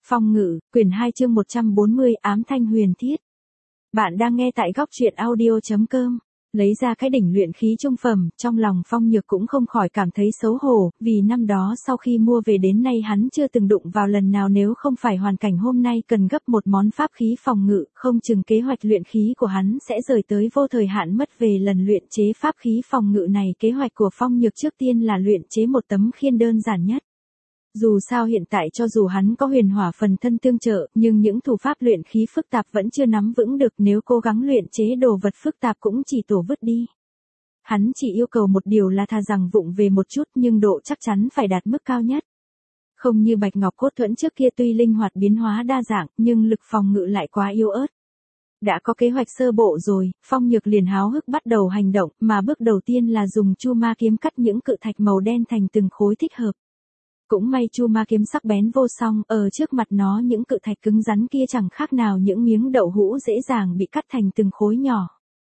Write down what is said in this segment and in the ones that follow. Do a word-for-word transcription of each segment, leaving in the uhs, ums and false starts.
Phong Ngự, quyển hai chương một trăm bốn mươi, ám thanh huyền thiết. Bạn đang nghe tại góc truyện audio.com. Lấy ra cái đỉnh luyện khí trung phẩm, trong lòng Phong Nhược cũng không khỏi cảm thấy xấu hổ, vì năm đó sau khi mua về đến nay hắn chưa từng đụng vào lần nào, nếu không phải hoàn cảnh hôm nay cần gấp một món pháp khí phòng ngự, không chừng kế hoạch luyện khí của hắn sẽ rời tới vô thời hạn mất. Về lần luyện chế pháp khí phòng ngự này, kế hoạch của Phong Nhược trước tiên là luyện chế một tấm khiên đơn giản nhất. Dù sao hiện tại cho dù hắn có huyền hỏa phần thân tương trợ, nhưng những thủ pháp luyện khí phức tạp vẫn chưa nắm vững được, nếu cố gắng luyện chế đồ vật phức tạp cũng chỉ tổ vứt đi. Hắn chỉ yêu cầu một điều là thà rằng vụng về một chút nhưng độ chắc chắn phải đạt mức cao nhất. Không như bạch ngọc cốt thuẫn trước kia tuy linh hoạt biến hóa đa dạng, nhưng lực phòng ngự lại quá yếu ớt. Đã có kế hoạch sơ bộ rồi, Phong Nhược liền háo hức bắt đầu hành động, mà bước đầu tiên là dùng chu ma kiếm cắt những cự thạch màu đen thành từng khối thích hợp. Cũng may chu ma kiếm sắc bén vô song, ở trước mặt nó những cự thạch cứng rắn kia chẳng khác nào những miếng đậu hũ dễ dàng bị cắt thành từng khối nhỏ.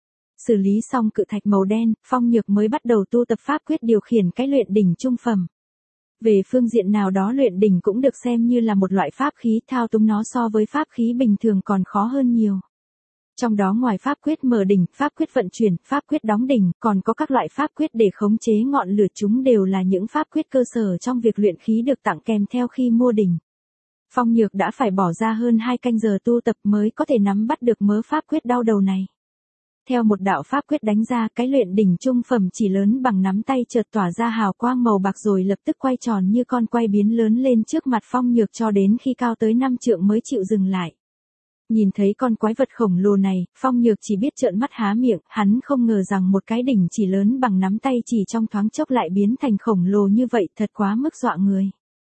Xử lý xong cự thạch màu đen, Phong Nhược mới bắt đầu tu tập pháp quyết điều khiển cái luyện đỉnh trung phẩm. Về phương diện nào đó, luyện đỉnh cũng được xem như là một loại pháp khí, thao túng nó so với pháp khí bình thường còn khó hơn nhiều. Trong đó ngoài pháp quyết mở đỉnh, pháp quyết vận chuyển, pháp quyết đóng đỉnh, còn có các loại pháp quyết để khống chế ngọn lửa, chúng đều là những pháp quyết cơ sở trong việc luyện khí được tặng kèm theo khi mua đỉnh. Phong Nhược đã phải bỏ ra hơn hai canh giờ tu tập mới có thể nắm bắt được mớ pháp quyết đau đầu này. Theo một đạo pháp quyết đánh ra, cái luyện đỉnh trung phẩm chỉ lớn bằng nắm tay chợt tỏa ra hào quang màu bạc rồi lập tức quay tròn như con quay biến lớn lên trước mặt Phong Nhược cho đến khi cao tới năm trượng mới chịu dừng lại. Nhìn thấy con quái vật khổng lồ này, Phong Nhược chỉ biết trợn mắt há miệng, hắn không ngờ rằng một cái đỉnh chỉ lớn bằng nắm tay chỉ trong thoáng chốc lại biến thành khổng lồ như vậy, thật quá mức dọa người.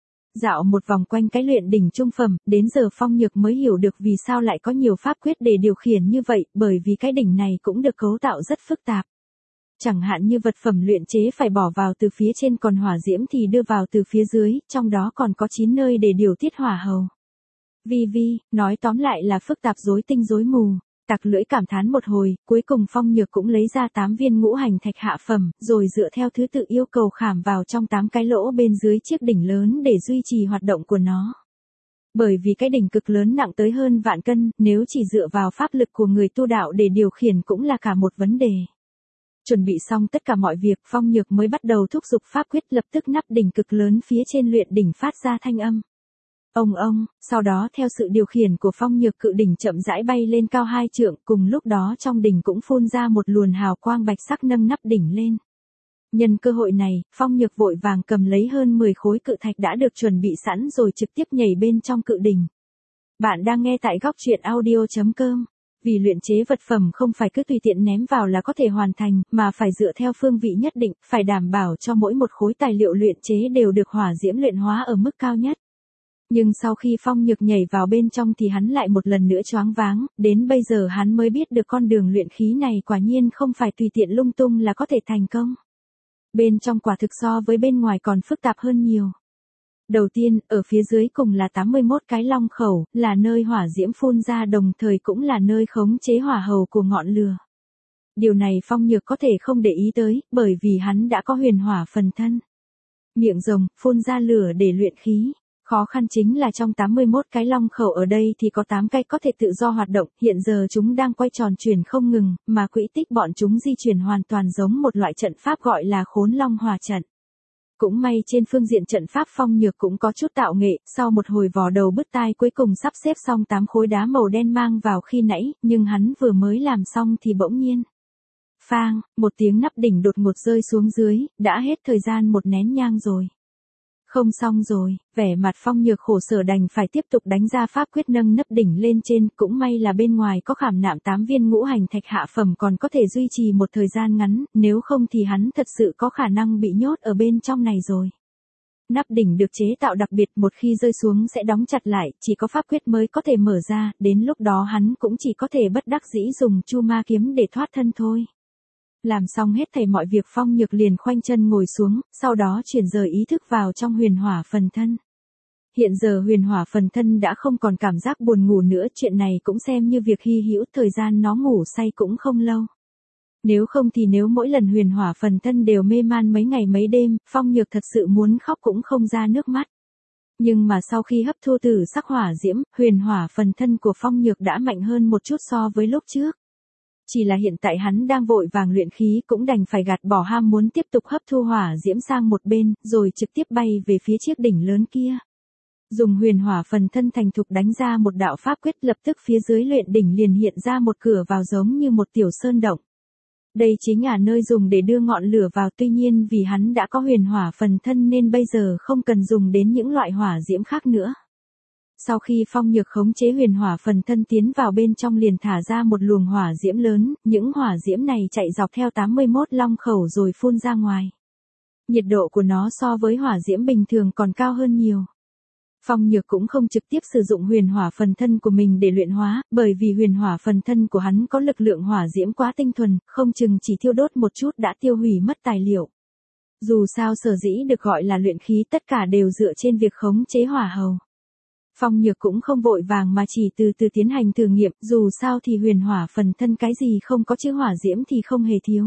Dạo một vòng quanh cái luyện đỉnh trung phẩm, đến giờ Phong Nhược mới hiểu được vì sao lại có nhiều pháp quyết để điều khiển như vậy, bởi vì cái đỉnh này cũng được cấu tạo rất phức tạp. Chẳng hạn như vật phẩm luyện chế phải bỏ vào từ phía trên, còn hỏa diễm thì đưa vào từ phía dưới, trong đó còn có chín nơi để điều tiết hỏa hầu. Vi vi, nói tóm lại là phức tạp rối tinh rối mù. Tặc lưỡi cảm thán một hồi, cuối cùng Phong Nhược cũng lấy ra tám viên ngũ hành thạch hạ phẩm, rồi dựa theo thứ tự yêu cầu khảm vào trong tám cái lỗ bên dưới chiếc đỉnh lớn để duy trì hoạt động của nó. Bởi vì cái đỉnh cực lớn nặng tới hơn vạn cân, nếu chỉ dựa vào pháp lực của người tu đạo để điều khiển cũng là cả một vấn đề. Chuẩn bị xong tất cả mọi việc, Phong Nhược mới bắt đầu thúc giục pháp quyết, lập tức nắp đỉnh cực lớn phía trên luyện đỉnh phát ra thanh âm. Ông ông, sau đó theo sự điều khiển của Phong Nhược, cự đỉnh chậm rãi bay lên cao hai trượng, cùng lúc đó trong đỉnh cũng phun ra một luồng hào quang bạch sắc nâng nắp đỉnh lên. Nhân cơ hội này, Phong Nhược vội vàng cầm lấy hơn mười khối cự thạch đã được chuẩn bị sẵn rồi trực tiếp nhảy bên trong cự đỉnh. Bạn đang nghe tại góc truyện audio.com. Vì luyện chế vật phẩm không phải cứ tùy tiện ném vào là có thể hoàn thành, mà phải dựa theo phương vị nhất định, phải đảm bảo cho mỗi một khối tài liệu luyện chế đều được hỏa diễm luyện hóa ở mức cao nhất. Nhưng sau khi Phong Nhược nhảy vào bên trong thì hắn lại một lần nữa choáng váng, đến bây giờ hắn mới biết được con đường luyện khí này quả nhiên không phải tùy tiện lung tung là có thể thành công. Bên trong quả thực so với bên ngoài còn phức tạp hơn nhiều. Đầu tiên, ở phía dưới cùng là tám mươi mốt cái long khẩu, là nơi hỏa diễm phun ra, đồng thời cũng là nơi khống chế hỏa hầu của ngọn lửa. Điều này Phong Nhược có thể không để ý tới, bởi vì hắn đã có huyền hỏa phần thân. Miệng rồng, phun ra lửa để luyện khí. Khó khăn chính là trong tám mươi mốt cái long khẩu ở đây thì có tám cái có thể tự do hoạt động, hiện giờ chúng đang quay tròn chuyển không ngừng, mà quỹ tích bọn chúng di chuyển hoàn toàn giống một loại trận pháp gọi là khốn long hỏa trận. Cũng may trên phương diện trận pháp Phong Nhược cũng có chút tạo nghệ, sau một hồi vò đầu bứt tai cuối cùng sắp xếp xong tám khối đá màu đen mang vào khi nãy, nhưng hắn vừa mới làm xong thì bỗng nhiên. Phang, một tiếng nắp đỉnh đột ngột rơi xuống dưới, đã hết thời gian một nén nhang rồi. Không xong rồi, vẻ mặt Phong Nhược khổ sở đành phải tiếp tục đánh ra pháp quyết nâng nắp đỉnh lên trên, cũng may là bên ngoài có khảm nạm tám viên ngũ hành thạch hạ phẩm còn có thể duy trì một thời gian ngắn, nếu không thì hắn thật sự có khả năng bị nhốt ở bên trong này rồi. Nắp đỉnh được chế tạo đặc biệt, một khi rơi xuống sẽ đóng chặt lại, chỉ có pháp quyết mới có thể mở ra, đến lúc đó hắn cũng chỉ có thể bất đắc dĩ dùng chu ma kiếm để thoát thân thôi. Làm xong hết thảy mọi việc, Phong Nhược liền khoanh chân ngồi xuống, sau đó chuyển rời ý thức vào trong huyền hỏa phần thân. Hiện giờ huyền hỏa phần thân đã không còn cảm giác buồn ngủ nữa, chuyện này cũng xem như việc hy hữu, thời gian nó ngủ say cũng không lâu. Nếu không thì nếu mỗi lần huyền hỏa phần thân đều mê man mấy ngày mấy đêm, Phong Nhược thật sự muốn khóc cũng không ra nước mắt. Nhưng mà sau khi hấp thu tử sắc hỏa diễm, huyền hỏa phần thân của Phong Nhược đã mạnh hơn một chút so với lúc trước. Chỉ là hiện tại hắn đang vội vàng luyện khí cũng đành phải gạt bỏ ham muốn tiếp tục hấp thu hỏa diễm sang một bên, rồi trực tiếp bay về phía chiếc đỉnh lớn kia. Dùng huyền hỏa phần thân thành thục đánh ra một đạo pháp quyết, lập tức phía dưới luyện đỉnh liền hiện ra một cửa vào giống như một tiểu sơn động. Đây chính là nơi dùng để đưa ngọn lửa vào, tuy nhiên vì hắn đã có huyền hỏa phần thân nên bây giờ không cần dùng đến những loại hỏa diễm khác nữa. Sau khi Phong Nhược khống chế huyền hỏa phần thân tiến vào bên trong liền thả ra một luồng hỏa diễm lớn, những hỏa diễm này chạy dọc theo tám mươi mốt long khẩu rồi phun ra ngoài. Nhiệt độ của nó so với hỏa diễm bình thường còn cao hơn nhiều. Phong Nhược cũng không trực tiếp sử dụng huyền hỏa phần thân của mình để luyện hóa, bởi vì huyền hỏa phần thân của hắn có lực lượng hỏa diễm quá tinh thuần, không chừng chỉ thiêu đốt một chút đã tiêu hủy mất tài liệu. Dù sao sở dĩ được gọi là luyện khí tất cả đều dựa trên việc khống chế hỏa hầu. Phong Nhược cũng không vội vàng mà chỉ từ từ tiến hành thử nghiệm, dù sao thì huyền hỏa phần thân cái gì không có chữ hỏa diễm thì không hề thiếu.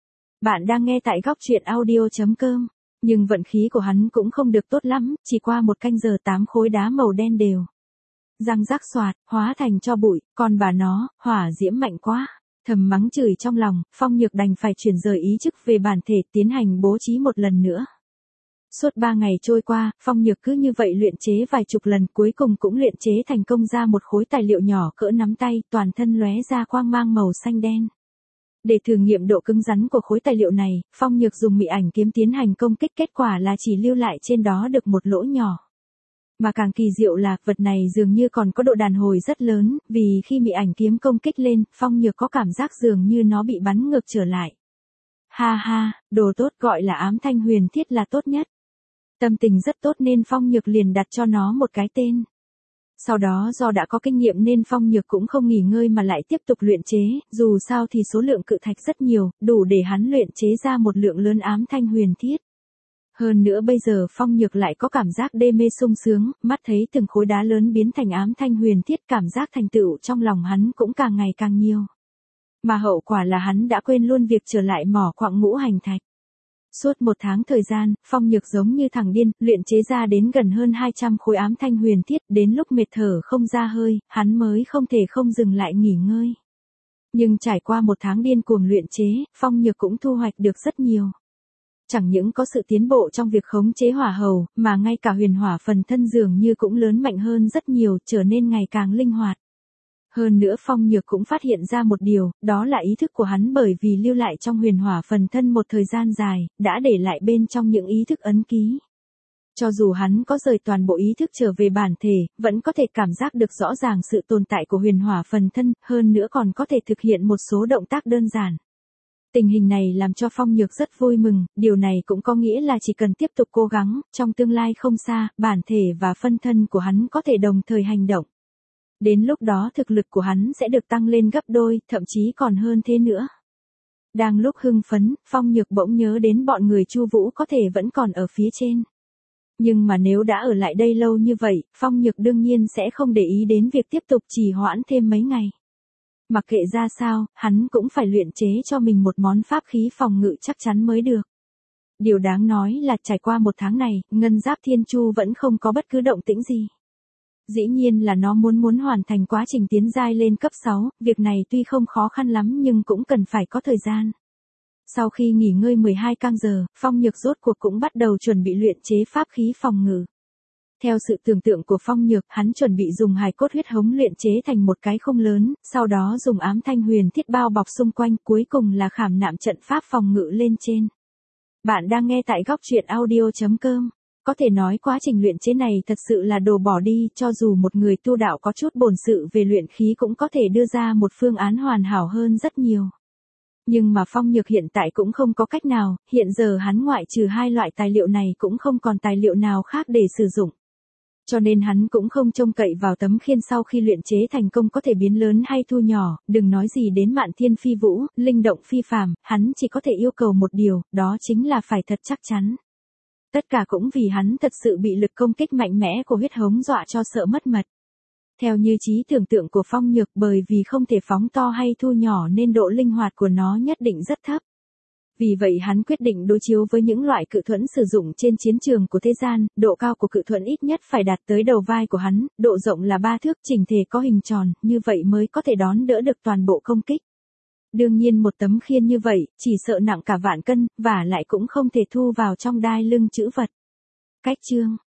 Bạn đang nghe tại góc truyện audio chấm com. Nhưng vận khí của hắn cũng không được tốt lắm, chỉ qua một canh giờ tám khối đá màu đen đều răng rắc xoạt, hóa thành tro bụi, còn bà nó, hỏa diễm mạnh quá. Thầm mắng chửi trong lòng, Phong Nhược đành phải chuyển rời ý chức về bản thể tiến hành bố trí một lần nữa. Suốt ba ngày trôi qua, Phong Nhược cứ như vậy luyện chế vài chục lần, cuối cùng cũng luyện chế thành công ra một khối tài liệu nhỏ cỡ nắm tay, toàn thân lóe ra quang mang màu xanh đen. Để thử nghiệm độ cứng rắn của khối tài liệu này, Phong Nhược dùng mị ảnh kiếm tiến hành công kích, kết quả là chỉ lưu lại trên đó được một lỗ nhỏ. Mà càng kỳ diệu là, vật này dường như còn có độ đàn hồi rất lớn, vì khi mị ảnh kiếm công kích lên, Phong Nhược có cảm giác dường như nó bị bắn ngược trở lại. Ha ha, đồ tốt gọi là ám thanh huyền thiết là tốt nhất. Tâm tình rất tốt nên Phong Nhược liền đặt cho nó một cái tên. Sau đó do đã có kinh nghiệm nên Phong Nhược cũng không nghỉ ngơi mà lại tiếp tục luyện chế, dù sao thì số lượng cự thạch rất nhiều, đủ để hắn luyện chế ra một lượng lớn ám thanh huyền thiết. Hơn nữa bây giờ Phong Nhược lại có cảm giác đê mê sung sướng, mắt thấy từng khối đá lớn biến thành ám thanh huyền thiết, cảm giác thành tựu trong lòng hắn cũng càng ngày càng nhiều. Mà hậu quả là hắn đã quên luôn việc trở lại mỏ quặng ngũ hành thạch. Suốt một tháng thời gian, Phong Nhược giống như thằng điên, luyện chế ra đến gần hơn hai trăm khối ám thanh huyền thiết, đến lúc mệt thở không ra hơi, hắn mới không thể không dừng lại nghỉ ngơi. Nhưng trải qua một tháng điên cuồng luyện chế, Phong Nhược cũng thu hoạch được rất nhiều. Chẳng những có sự tiến bộ trong việc khống chế hỏa hầu, mà ngay cả huyền hỏa phần thân dường như cũng lớn mạnh hơn rất nhiều, trở nên ngày càng linh hoạt. Hơn nữa Phong Nhược cũng phát hiện ra một điều, đó là ý thức của hắn bởi vì lưu lại trong huyền hỏa phần thân một thời gian dài, đã để lại bên trong những ý thức ấn ký. Cho dù hắn có rời toàn bộ ý thức trở về bản thể, vẫn có thể cảm giác được rõ ràng sự tồn tại của huyền hỏa phần thân, hơn nữa còn có thể thực hiện một số động tác đơn giản. Tình hình này làm cho Phong Nhược rất vui mừng, điều này cũng có nghĩa là chỉ cần tiếp tục cố gắng, trong tương lai không xa, bản thể và phân thân của hắn có thể đồng thời hành động. Đến lúc đó thực lực của hắn sẽ được tăng lên gấp đôi, thậm chí còn hơn thế nữa. Đang lúc hưng phấn, Phong Nhược bỗng nhớ đến bọn người Chu Vũ có thể vẫn còn ở phía trên. Nhưng mà nếu đã ở lại đây lâu như vậy, Phong Nhược đương nhiên sẽ không để ý đến việc tiếp tục trì hoãn thêm mấy ngày. Mặc kệ ra sao, hắn cũng phải luyện chế cho mình một món pháp khí phòng ngự chắc chắn mới được. Điều đáng nói là trải qua một tháng này, Ngân Giáp Thiên Chu vẫn không có bất cứ động tĩnh gì. Dĩ nhiên là nó muốn muốn hoàn thành quá trình tiến giai lên cấp sáu, việc này tuy không khó khăn lắm nhưng cũng cần phải có thời gian. Sau khi nghỉ ngơi mười hai canh giờ, Phong Nhược rốt cuộc cũng bắt đầu chuẩn bị luyện chế pháp khí phòng ngự. Theo sự tưởng tượng của Phong Nhược, hắn chuẩn bị dùng hài cốt huyết hống luyện chế thành một cái khung lớn, sau đó dùng ám thanh huyền thiết bao bọc xung quanh, cuối cùng là khảm nạm trận pháp phòng ngự lên trên. Bạn đang nghe tại góc truyện audio chấm com. Có thể nói quá trình luyện chế này thật sự là đồ bỏ đi, cho dù một người tu đạo có chút bổn sự về luyện khí cũng có thể đưa ra một phương án hoàn hảo hơn rất nhiều. Nhưng mà Phong Nhược hiện tại cũng không có cách nào, hiện giờ hắn ngoại trừ hai loại tài liệu này cũng không còn tài liệu nào khác để sử dụng. Cho nên hắn cũng không trông cậy vào tấm khiên sau khi luyện chế thành công có thể biến lớn hay thu nhỏ, đừng nói gì đến Mạn Thiên Phi Vũ, linh động phi phàm, hắn chỉ có thể yêu cầu một điều, đó chính là phải thật chắc chắn. Tất cả cũng vì hắn thật sự bị lực công kích mạnh mẽ của huyết hống dọa cho sợ mất mật. Theo như trí tưởng tượng của Phong Nhược, bởi vì không thể phóng to hay thu nhỏ nên độ linh hoạt của nó nhất định rất thấp. Vì vậy hắn quyết định đối chiếu với những loại cự thuẫn sử dụng trên chiến trường của thế gian, độ cao của cự thuẫn ít nhất phải đạt tới đầu vai của hắn, độ rộng là ba thước, chỉnh thể có hình tròn, như vậy mới có thể đón đỡ được toàn bộ công kích. Đương nhiên một tấm khiên như vậy, chỉ sợ nặng cả vạn cân, và lại cũng không thể thu vào trong đai lưng trữ vật. Cách chương